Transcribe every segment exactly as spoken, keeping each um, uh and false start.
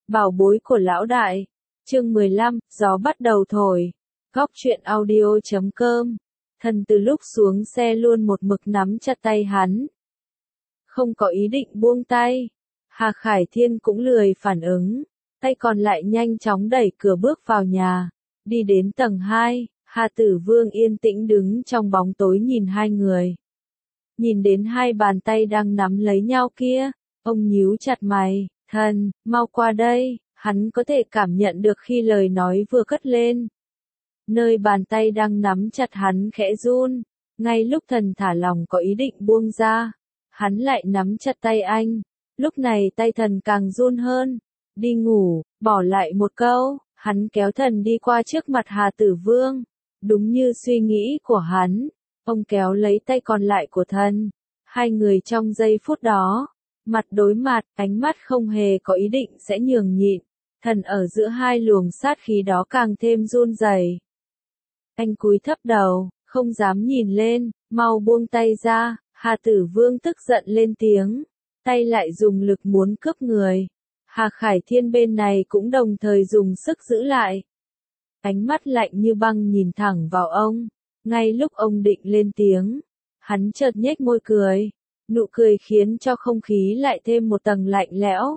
Bảo bối của lão đại. Chương mười lăm, gió bắt đầu thổi. Góc truyện audio chấm com. Thần từ lúc xuống xe luôn một mực nắm chặt tay hắn. Không có ý định buông tay. Hà Khải Thiên cũng lười phản ứng. Tay còn lại nhanh chóng đẩy cửa bước vào nhà. Đi đến tầng hai, Hà Tử Vương yên tĩnh đứng trong bóng tối nhìn hai người. Nhìn đến hai bàn tay đang nắm lấy nhau kia, ông nhíu chặt mày, thần, mau qua đây, hắn có thể cảm nhận được khi lời nói vừa cất lên. Nơi bàn tay đang nắm chặt hắn khẽ run, ngay lúc thần thả lòng có ý định buông ra, hắn lại nắm chặt tay anh, lúc này tay thần càng run hơn, đi ngủ, bỏ lại một câu, hắn kéo thần đi qua trước mặt Hà Tử Vương, đúng như suy nghĩ của hắn. Ông kéo lấy tay còn lại của thần, hai người trong giây phút đó, mặt đối mặt, ánh mắt không hề có ý định sẽ nhường nhịn, thần ở giữa hai luồng sát khí đó càng thêm run rẩy. Anh cúi thấp đầu, không dám nhìn lên, mau buông tay ra, Hà Tử Vương tức giận lên tiếng, tay lại dùng lực muốn cướp người. Hà Khải Thiên bên này cũng đồng thời dùng sức giữ lại. Ánh mắt lạnh như băng nhìn thẳng vào ông. Ngay lúc ông định lên tiếng, hắn chợt nhếch môi cười, nụ cười khiến cho không khí lại thêm một tầng lạnh lẽo.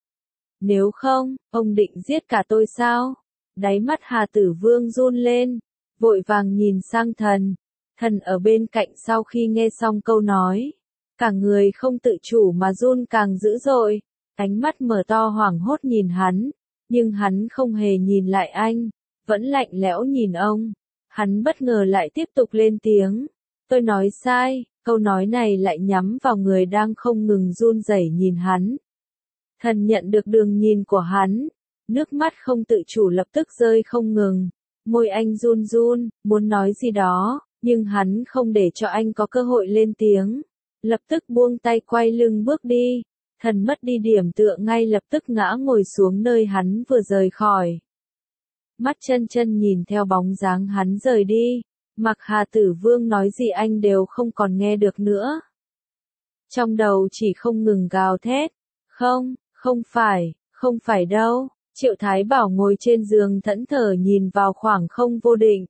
Nếu không, ông định giết cả tôi sao? Đáy mắt Hà Tử Vương run lên, vội vàng nhìn sang thần. Thần ở bên cạnh sau khi nghe xong câu nói, cả người không tự chủ mà run càng dữ dội, ánh mắt mở to hoảng hốt nhìn hắn, nhưng hắn không hề nhìn lại anh, vẫn lạnh lẽo nhìn ông. Hắn bất ngờ lại tiếp tục lên tiếng. Tôi nói sai, câu nói này lại nhắm vào người đang không ngừng run rẩy nhìn hắn. Thần nhận được đường nhìn của hắn, nước mắt không tự chủ lập tức rơi không ngừng. Môi anh run run, muốn nói gì đó, nhưng hắn không để cho anh có cơ hội lên tiếng. Lập tức buông tay quay lưng bước đi. Thần mất đi điểm tựa ngay lập tức ngã ngồi xuống nơi hắn vừa rời khỏi. Mắt chân chân nhìn theo bóng dáng hắn rời đi, mặc Hà Tử Vương nói gì anh đều không còn nghe được nữa. Trong đầu chỉ không ngừng gào thét, không, không phải, không phải đâu. Triệu Thái Bảo ngồi trên giường thẫn thờ nhìn vào khoảng không vô định.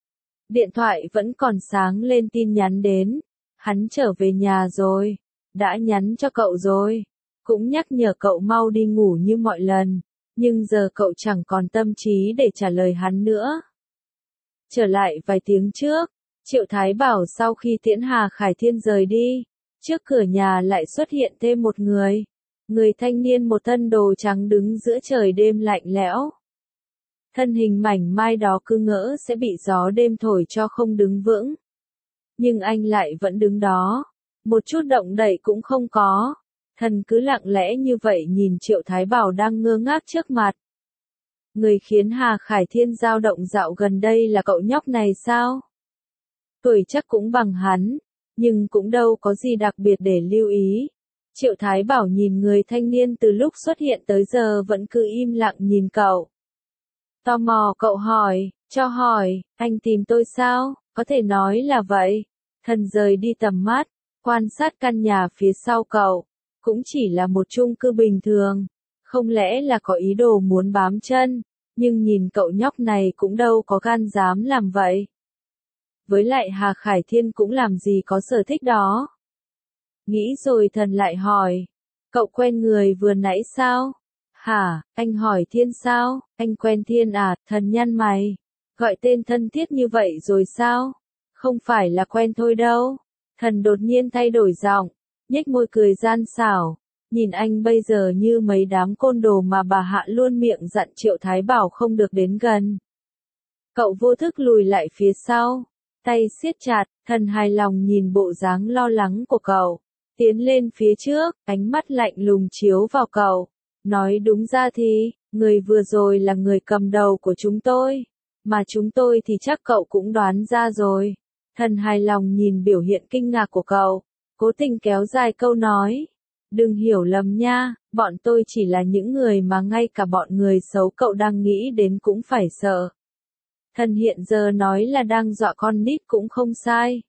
Điện thoại vẫn còn sáng lên tin nhắn đến, hắn trở về nhà rồi, đã nhắn cho cậu rồi, cũng nhắc nhở cậu mau đi ngủ như mọi lần. Nhưng giờ cậu chẳng còn tâm trí để trả lời hắn nữa. Trở lại vài tiếng trước, Triệu Thái Bảo sau khi tiễn Hà Khải Thiên rời đi, trước cửa nhà lại xuất hiện thêm một người. Người thanh niên một thân đồ trắng đứng giữa trời đêm lạnh lẽo. Thân hình mảnh mai đó cứ ngỡ sẽ bị gió đêm thổi cho không đứng vững. Nhưng anh lại vẫn đứng đó, một chút động đậy cũng không có. Thần cứ lặng lẽ như vậy nhìn Triệu Thái Bảo đang ngơ ngác trước mặt. Người khiến Hà Khải Thiên dao động dạo gần đây là cậu nhóc này sao? Tuổi chắc cũng bằng hắn, nhưng cũng đâu có gì đặc biệt để lưu ý. Triệu Thái Bảo nhìn người thanh niên từ lúc xuất hiện tới giờ vẫn cứ im lặng nhìn cậu. Tò mò cậu hỏi, cho hỏi, anh tìm tôi sao? Có thể nói là vậy. Thần rời đi tầm mắt, quan sát căn nhà phía sau cậu. Cũng chỉ là một chung cư bình thường, không lẽ là có ý đồ muốn bám chân, nhưng nhìn cậu nhóc này cũng đâu có gan dám làm vậy. Với lại Hà Khải Thiên cũng làm gì có sở thích đó. Nghĩ rồi thần lại hỏi, cậu quen người vừa nãy sao? Hả, anh hỏi Thiên sao? Anh quen Thiên à? Thần nhăn mày, gọi tên thân thiết như vậy rồi sao? Không phải là quen thôi đâu. Thần đột nhiên thay đổi giọng. Nhếch môi cười gian xảo, nhìn anh bây giờ như mấy đám côn đồ mà bà Hạ luôn miệng dặn Triệu Thái Bảo không được đến gần. Cậu vô thức lùi lại phía sau, tay siết chặt, thần hài lòng nhìn bộ dáng lo lắng của cậu, tiến lên phía trước, ánh mắt lạnh lùng chiếu vào cậu, nói đúng ra thì, người vừa rồi là người cầm đầu của chúng tôi, mà chúng tôi thì chắc cậu cũng đoán ra rồi. Thần hài lòng nhìn biểu hiện kinh ngạc của cậu. Cố tình kéo dài câu nói. Đừng hiểu lầm nha, bọn tôi chỉ là những người mà ngay cả bọn người xấu cậu đang nghĩ đến cũng phải sợ. Thần hiện giờ nói là đang dọa con nít cũng không sai.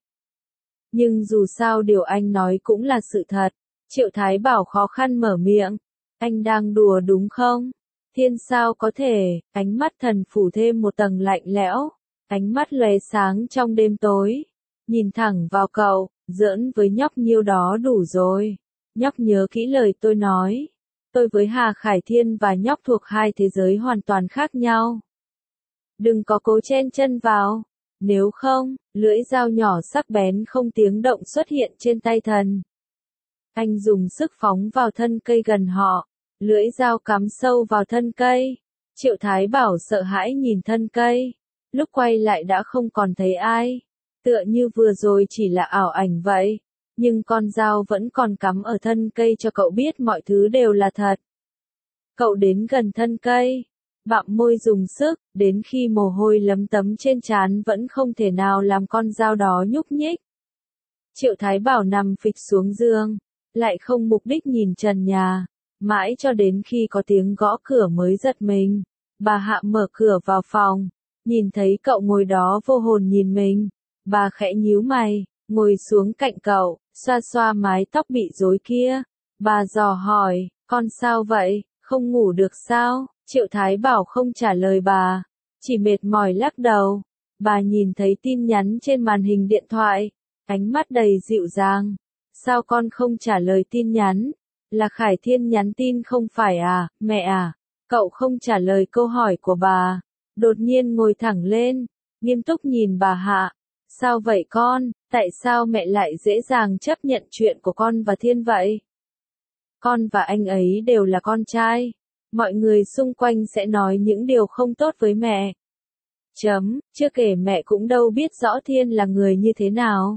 Nhưng dù sao điều anh nói cũng là sự thật. Triệu Thái Bảo khó khăn mở miệng. Anh đang đùa đúng không? Thiên sao có thể, ánh mắt thần phủ thêm một tầng lạnh lẽo, ánh mắt lóe sáng trong đêm tối, nhìn thẳng vào cậu, giỡn với nhóc nhiêu đó đủ rồi. Nhóc nhớ kỹ lời tôi nói, tôi với Hà Khải Thiên và nhóc thuộc hai thế giới hoàn toàn khác nhau. Đừng có cố chen chân vào, nếu không, lưỡi dao nhỏ sắc bén không tiếng động xuất hiện trên tay thần. Anh dùng sức phóng vào thân cây gần họ, lưỡi dao cắm sâu vào thân cây. Triệu Thái Bảo sợ hãi nhìn thân cây, lúc quay lại đã không còn thấy ai, tựa như vừa rồi chỉ là ảo ảnh vậy, nhưng con dao vẫn còn cắm ở thân cây cho cậu biết mọi thứ đều là thật. Cậu đến gần thân cây, bặm môi dùng sức, đến khi mồ hôi lấm tấm trên trán vẫn không thể nào làm con dao đó nhúc nhích. Triệu Thái Bảo nằm phịch xuống giường, lại không mục đích nhìn trần nhà, mãi cho đến khi có tiếng gõ cửa mới giật mình. Bà Hạ mở cửa vào phòng, nhìn thấy cậu ngồi đó vô hồn nhìn mình, bà khẽ nhíu mày, ngồi xuống cạnh cậu, xoa xoa mái tóc bị rối kia. Bà dò hỏi, con sao vậy, không ngủ được sao? Triệu Thái Bảo không trả lời bà, chỉ mệt mỏi lắc đầu. Bà nhìn thấy tin nhắn trên màn hình điện thoại, ánh mắt đầy dịu dàng. Sao con không trả lời tin nhắn? Là Khải Thiên nhắn tin không phải à, mẹ à? Cậu không trả lời câu hỏi của bà, đột nhiên ngồi thẳng lên, nghiêm túc nhìn bà Hạ. Sao vậy con, tại sao mẹ lại dễ dàng chấp nhận chuyện của con và Thiên vậy? Con và anh ấy đều là con trai, mọi người xung quanh sẽ nói những điều không tốt với mẹ. Chấm, chưa kể mẹ cũng đâu biết rõ Thiên là người như thế nào.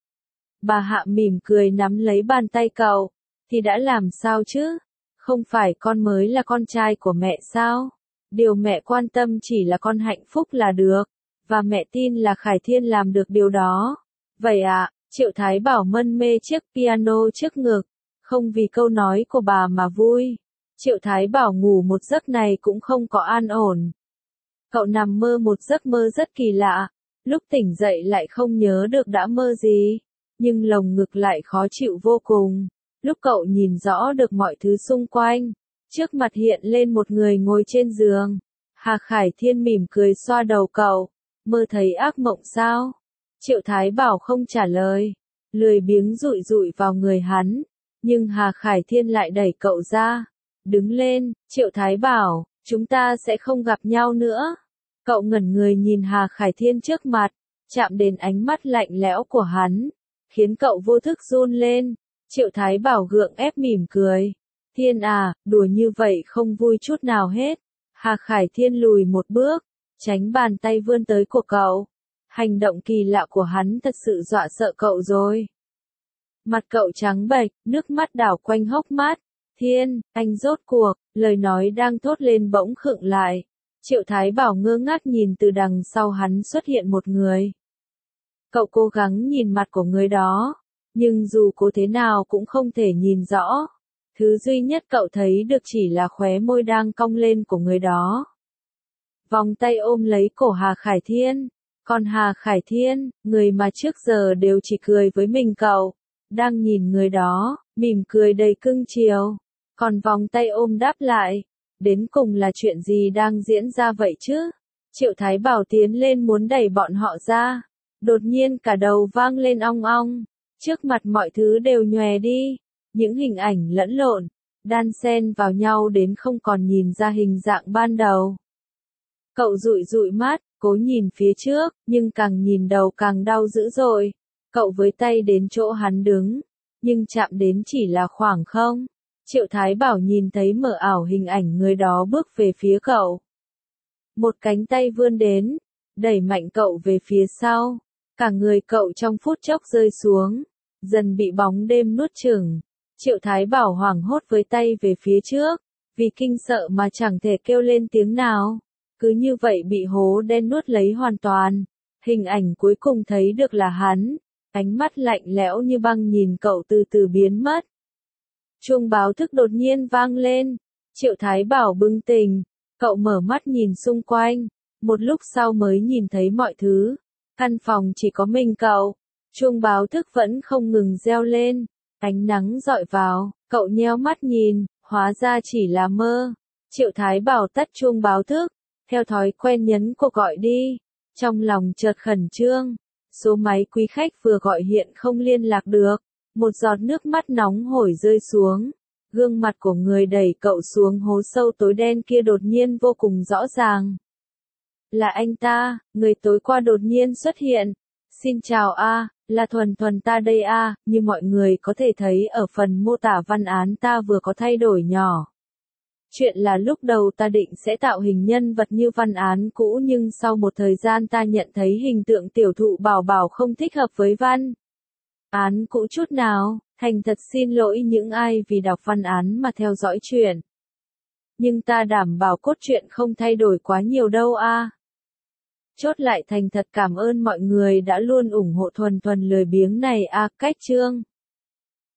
Bà Hạ mỉm cười nắm lấy bàn tay cậu, thì đã làm sao chứ? Không phải con mới là con trai của mẹ sao? Điều mẹ quan tâm chỉ là con hạnh phúc là được, và mẹ tin là Khải Thiên làm được điều đó. Vậy ạ, à, Triệu Thái Bảo mân mê chiếc piano trước ngực, không vì câu nói của bà mà vui. Triệu Thái Bảo ngủ một giấc này cũng không có an ổn. Cậu nằm mơ một giấc mơ rất kỳ lạ, lúc tỉnh dậy lại không nhớ được đã mơ gì, nhưng lồng ngực lại khó chịu vô cùng. Lúc cậu nhìn rõ được mọi thứ xung quanh, trước mặt hiện lên một người ngồi trên giường. Hà Khải Thiên mỉm cười xoa đầu cậu, mơ thấy ác mộng sao? Triệu Thái Bảo không trả lời, lười biếng dụi dụi vào người hắn, nhưng Hà Khải Thiên lại đẩy cậu ra. Đứng lên, Triệu Thái Bảo, chúng ta sẽ không gặp nhau nữa. Cậu ngẩn người nhìn Hà Khải Thiên trước mặt, chạm đến ánh mắt lạnh lẽo của hắn, khiến cậu vô thức run lên. Triệu Thái Bảo gượng ép mỉm cười. Thiên à, đùa như vậy không vui chút nào hết. Hà Khải Thiên lùi một bước, tránh bàn tay vươn tới của cậu. Hành động kỳ lạ của hắn thật sự dọa sợ cậu rồi. Mặt cậu trắng bệch, nước mắt đảo quanh hốc mắt. Thiên, anh rốt cuộc, lời nói đang thốt lên bỗng khựng lại. Triệu Thái Bảo ngơ ngác nhìn từ đằng sau hắn xuất hiện một người. Cậu cố gắng nhìn mặt của người đó, nhưng dù cố thế nào cũng không thể nhìn rõ. Thứ duy nhất cậu thấy được chỉ là khóe môi đang cong lên của người đó. Vòng tay ôm lấy cổ Hà Khải Thiên. Còn Hà Khải Thiên, người mà trước giờ đều chỉ cười với mình cậu, đang nhìn người đó, mỉm cười đầy cưng chiều. Còn vòng tay ôm đáp lại. Đến cùng là chuyện gì đang diễn ra vậy chứ? Triệu Thái Bảo tiến lên muốn đẩy bọn họ ra. Đột nhiên cả đầu vang lên ong ong. Trước mặt mọi thứ đều nhòe đi. Những hình ảnh lẫn lộn, đan xen vào nhau đến không còn nhìn ra hình dạng ban đầu. Cậu dụi dụi mắt, cố nhìn phía trước, nhưng càng nhìn đầu càng đau dữ dội. Cậu với tay đến chỗ hắn đứng, nhưng chạm đến chỉ là khoảng không. Triệu Thái Bảo nhìn thấy mờ ảo hình ảnh người đó bước về phía cậu. Một cánh tay vươn đến, đẩy mạnh cậu về phía sau. Cả người cậu trong phút chốc rơi xuống, dần bị bóng đêm nuốt chửng. Triệu Thái Bảo hoảng hốt với tay về phía trước, vì kinh sợ mà chẳng thể kêu lên tiếng nào. Cứ như vậy bị hố đen nuốt lấy hoàn toàn. Hình ảnh cuối cùng thấy được là hắn, ánh mắt lạnh lẽo như băng nhìn cậu từ từ biến mất. Chuông báo thức đột nhiên vang lên. Triệu Thái Bảo bừng tỉnh, cậu mở mắt nhìn xung quanh, một lúc sau mới nhìn thấy mọi thứ. Căn phòng chỉ có mình cậu. Chuông báo thức vẫn không ngừng reo lên. Ánh nắng rọi vào, cậu nheo mắt nhìn, hóa ra chỉ là mơ. Triệu Thái Bảo tắt chuông báo thức, theo thói quen nhấn cuộc gọi đi. Trong lòng chợt khẩn trương, số máy quý khách vừa gọi hiện không liên lạc được. Một giọt nước mắt nóng hổi rơi xuống. Gương mặt của người đẩy cậu xuống hố sâu tối đen kia đột nhiên vô cùng rõ ràng. Là anh ta, người tối qua đột nhiên xuất hiện. Xin chào a, là Thuần Thuần ta đây a, như mọi người có thể thấy ở phần mô tả văn án ta vừa có thay đổi nhỏ. Chuyện là lúc đầu ta định sẽ tạo hình nhân vật như văn án cũ nhưng sau một thời gian ta nhận thấy hình tượng tiểu thụ Bảo Bảo không thích hợp với văn án cũ chút nào. Thành thật xin lỗi những ai vì đọc văn án mà theo dõi chuyện. Nhưng ta đảm bảo cốt truyện không thay đổi quá nhiều đâu a. Chốt lại thành thật cảm ơn mọi người đã luôn ủng hộ Thuần Thuần lười biếng này a. Cách chương